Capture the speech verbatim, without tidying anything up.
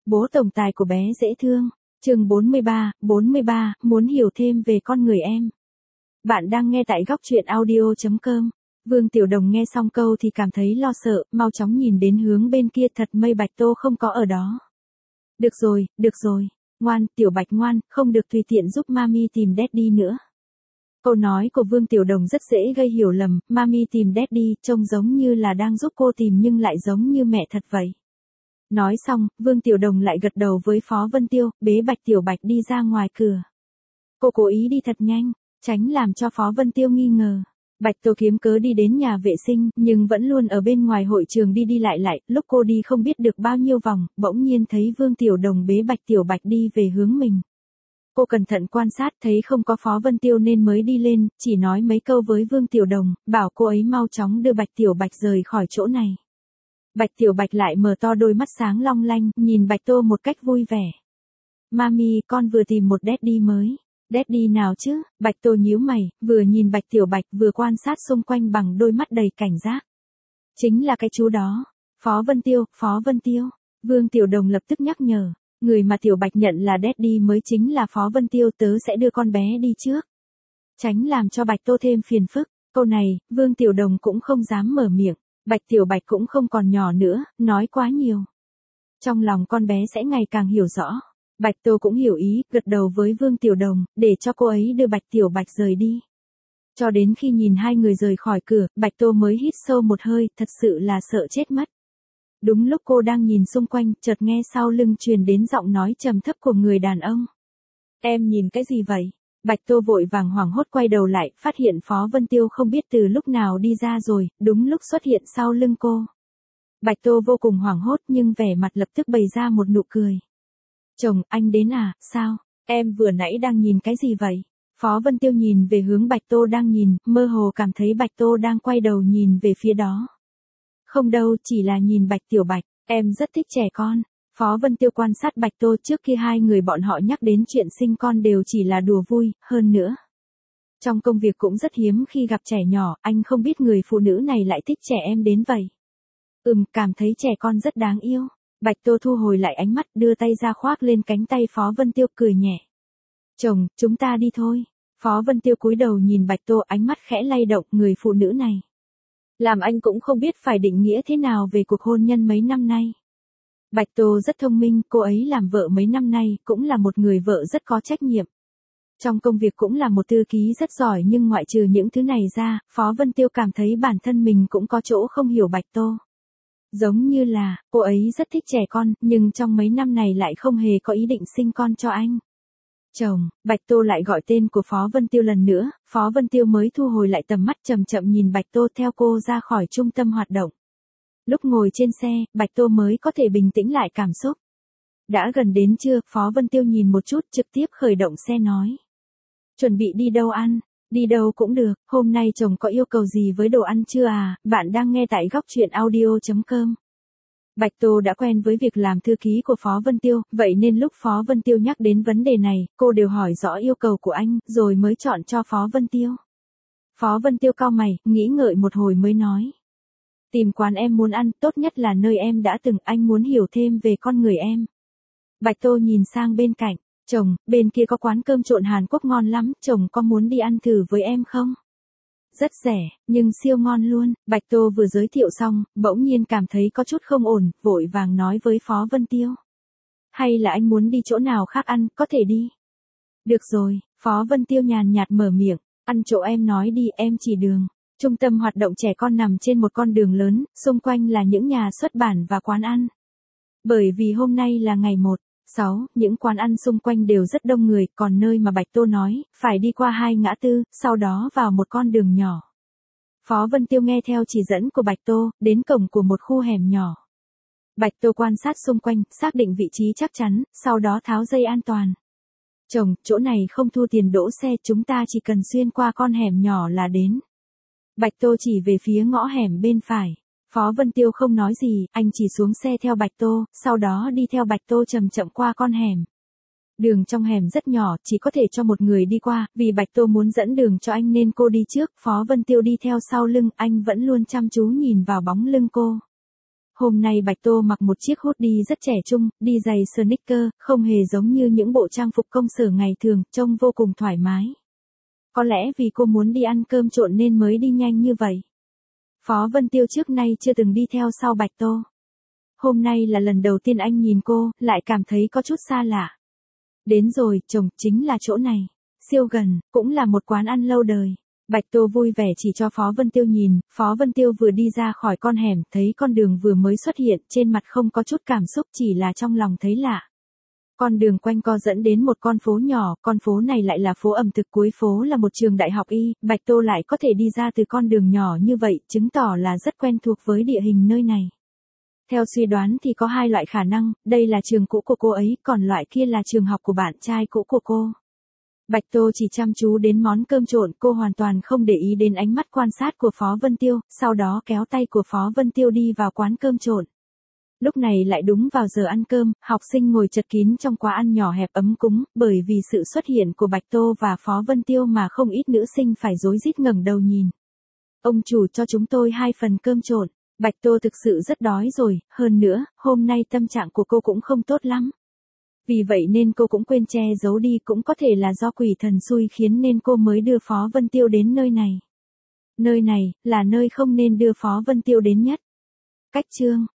Bố tổng tài của bé dễ thương. Chương bốn mươi ba, bốn mươi ba, muốn hiểu thêm về con người em. Bạn đang nghe tại góc truyện audio chấm com. Vương Tiểu Đồng nghe xong câu thì cảm thấy lo sợ, mau chóng nhìn đến hướng bên kia, thật may Bạch Tô không có ở đó. Được rồi, được rồi. Ngoan, Tiểu Bạch ngoan, không được tùy tiện giúp Mami tìm Daddy nữa. Câu nói của Vương Tiểu Đồng rất dễ gây hiểu lầm, Mami tìm Daddy, trông giống như là đang giúp cô tìm nhưng lại giống như mẹ thật vậy. Nói xong, Vương Tiểu Đồng lại gật đầu với Phó Vân Tiêu, bế Bạch Tiểu Bạch đi ra ngoài cửa. Cô cố ý đi thật nhanh, tránh làm cho Phó Vân Tiêu nghi ngờ. Bạch Tô kiếm cớ đi đến nhà vệ sinh, nhưng vẫn luôn ở bên ngoài hội trường đi đi lại lại, lúc cô đi không biết được bao nhiêu vòng, bỗng nhiên thấy Vương Tiểu Đồng bế Bạch Tiểu Bạch đi về hướng mình. Cô cẩn thận quan sát thấy không có Phó Vân Tiêu nên mới đi lên, chỉ nói mấy câu với Vương Tiểu Đồng, bảo cô ấy mau chóng đưa Bạch Tiểu Bạch rời khỏi chỗ này. Bạch Tiểu Bạch lại mở to đôi mắt sáng long lanh, nhìn Bạch Tô một cách vui vẻ. Mami, con vừa tìm một Daddy mới. Daddy nào chứ? Bạch Tô nhíu mày, vừa nhìn Bạch Tiểu Bạch vừa quan sát xung quanh bằng đôi mắt đầy cảnh giác. Chính là cái chú đó. Phó Vân Tiêu, Phó Vân Tiêu. Vương Tiểu Đồng lập tức nhắc nhở. Người mà Tiểu Bạch nhận là Daddy mới chính là Phó Vân Tiêu, tớ sẽ đưa con bé đi trước. Tránh làm cho Bạch Tô thêm phiền phức. Câu này, Vương Tiểu Đồng cũng không dám mở miệng. Bạch Tiểu Bạch cũng không còn nhỏ nữa, nói quá nhiều. Trong lòng con bé sẽ ngày càng hiểu rõ. Bạch Tô cũng hiểu ý, gật đầu với Vương Tiểu Đồng, để cho cô ấy đưa Bạch Tiểu Bạch rời đi. Cho đến khi nhìn hai người rời khỏi cửa, Bạch Tô mới hít sâu một hơi, thật sự là sợ chết mất. Đúng lúc cô đang nhìn xung quanh, chợt nghe sau lưng truyền đến giọng nói trầm thấp của người đàn ông. Em nhìn cái gì vậy? Bạch Tô vội vàng hoảng hốt quay đầu lại, phát hiện Phó Vân Tiêu không biết từ lúc nào đi ra rồi, đúng lúc xuất hiện sau lưng cô. Bạch Tô vô cùng hoảng hốt nhưng vẻ mặt lập tức bày ra một nụ cười. Chồng, anh đến à, sao? Em vừa nãy đang nhìn cái gì vậy? Phó Vân Tiêu nhìn về hướng Bạch Tô đang nhìn, mơ hồ cảm thấy Bạch Tô đang quay đầu nhìn về phía đó. Không đâu, chỉ là nhìn Bạch Tiểu Bạch, em rất thích trẻ con. Phó Vân Tiêu quan sát Bạch Tô, trước khi hai người bọn họ nhắc đến chuyện sinh con đều chỉ là đùa vui, hơn nữa. Trong công việc cũng rất hiếm khi gặp trẻ nhỏ, anh không biết người phụ nữ này lại thích trẻ em đến vậy. Ừm, cảm thấy trẻ con rất đáng yêu. Bạch Tô thu hồi lại ánh mắt, đưa tay ra khoác lên cánh tay Phó Vân Tiêu, cười nhẹ. Chồng, chúng ta đi thôi. Phó Vân Tiêu cúi đầu nhìn Bạch Tô, ánh mắt khẽ lay động, người phụ nữ này. Làm anh cũng không biết phải định nghĩa thế nào về cuộc hôn nhân mấy năm nay. Bạch Tô rất thông minh, cô ấy làm vợ mấy năm nay, cũng là một người vợ rất có trách nhiệm. Trong công việc cũng là một thư ký rất giỏi, nhưng ngoại trừ những thứ này ra, Phó Vân Tiêu cảm thấy bản thân mình cũng có chỗ không hiểu Bạch Tô. Giống như là, cô ấy rất thích trẻ con, nhưng trong mấy năm này lại không hề có ý định sinh con cho anh. Chồng, Bạch Tô lại gọi tên của Phó Vân Tiêu lần nữa, Phó Vân Tiêu mới thu hồi lại tầm mắt, chậm chậm nhìn Bạch Tô theo cô ra khỏi trung tâm hoạt động. Lúc ngồi trên xe, Bạch Tô mới có thể bình tĩnh lại cảm xúc. Đã gần đến trưa, Phó Vân Tiêu nhìn một chút, trực tiếp khởi động xe nói. Chuẩn bị đi đâu ăn? Đi đâu cũng được, hôm nay chồng có yêu cầu gì với đồ ăn chưa à? Bạn đang nghe tại góc truyện audio chấm com. Bạch Tô đã quen với việc làm thư ký của Phó Vân Tiêu, vậy nên lúc Phó Vân Tiêu nhắc đến vấn đề này, cô đều hỏi rõ yêu cầu của anh, rồi mới chọn cho Phó Vân Tiêu. Phó Vân Tiêu cau mày, nghĩ ngợi một hồi mới nói. Tìm quán em muốn ăn, tốt nhất là nơi em đã từng, anh muốn hiểu thêm về con người em. Bạch Tô nhìn sang bên cạnh. Chồng, bên kia có quán cơm trộn Hàn Quốc ngon lắm, chồng có muốn đi ăn thử với em không? Rất rẻ, nhưng siêu ngon luôn. Bạch Tô vừa giới thiệu xong, bỗng nhiên cảm thấy có chút không ổn, vội vàng nói với Phó Vân Tiêu. Hay là anh muốn đi chỗ nào khác ăn, có thể đi. Được rồi, Phó Vân Tiêu nhàn nhạt mở miệng, ăn chỗ em nói đi, em chỉ đường. Trung tâm hoạt động trẻ con nằm trên một con đường lớn, xung quanh là những nhà xuất bản và quán ăn. Bởi vì hôm nay là ngày một. sáu, những quán ăn xung quanh đều rất đông người, còn nơi mà Bạch Tô nói, phải đi qua hai ngã tư, sau đó vào một con đường nhỏ. Phó Vân Tiêu nghe theo chỉ dẫn của Bạch Tô, đến cổng của một khu hẻm nhỏ. Bạch Tô quan sát xung quanh, xác định vị trí chắc chắn, sau đó tháo dây an toàn. Chồng, chỗ này không thu tiền đỗ xe, chúng ta chỉ cần xuyên qua con hẻm nhỏ là đến. Bạch Tô chỉ về phía ngõ hẻm bên phải. Phó Vân Tiêu không nói gì, anh chỉ xuống xe theo Bạch Tô, sau đó đi theo Bạch Tô chậm chậm qua con hẻm. Đường trong hẻm rất nhỏ, chỉ có thể cho một người đi qua, vì Bạch Tô muốn dẫn đường cho anh nên cô đi trước, Phó Vân Tiêu đi theo sau lưng, anh vẫn luôn chăm chú nhìn vào bóng lưng cô. Hôm nay Bạch Tô mặc một chiếc hoodie rất trẻ trung, đi giày sneaker, không hề giống như những bộ trang phục công sở ngày thường, trông vô cùng thoải mái. Có lẽ vì cô muốn đi ăn cơm trộn nên mới đi nhanh như vậy. Phó Vân Tiêu trước nay chưa từng đi theo sau Bạch Tô. Hôm nay là lần đầu tiên anh nhìn cô, lại cảm thấy có chút xa lạ. Đến rồi, chồng, chính là chỗ này. Siêu gần, cũng là một quán ăn lâu đời. Bạch Tô vui vẻ chỉ cho Phó Vân Tiêu nhìn, Phó Vân Tiêu vừa đi ra khỏi con hẻm, thấy con đường vừa mới xuất hiện, trên mặt không có chút cảm xúc, chỉ là trong lòng thấy lạ. Con đường quanh co dẫn đến một con phố nhỏ, con phố này lại là phố ẩm thực, cuối phố là một trường đại học y, Bạch Tô lại có thể đi ra từ con đường nhỏ như vậy, chứng tỏ là rất quen thuộc với địa hình nơi này. Theo suy đoán thì có hai loại khả năng, đây là trường cũ của cô ấy, còn loại kia là trường học của bạn trai cũ của cô. Bạch Tô chỉ chăm chú đến món cơm trộn, cô hoàn toàn không để ý đến ánh mắt quan sát của Phó Vân Tiêu, sau đó kéo tay của Phó Vân Tiêu đi vào quán cơm trộn. Lúc này lại đúng vào giờ ăn cơm, học sinh ngồi chật kín trong quán ăn nhỏ hẹp ấm cúng, bởi vì sự xuất hiện của Bạch Tô và Phó Vân Tiêu mà không ít nữ sinh phải rối rít ngẩng đầu nhìn. Ông chủ cho chúng tôi hai phần cơm trộn. Bạch Tô thực sự rất đói rồi, hơn nữa, hôm nay tâm trạng của cô cũng không tốt lắm. Vì vậy nên cô cũng quên che giấu đi, cũng có thể là do quỷ thần xui khiến nên cô mới đưa Phó Vân Tiêu đến nơi này. Nơi này, là nơi không nên đưa Phó Vân Tiêu đến nhất. Cách chương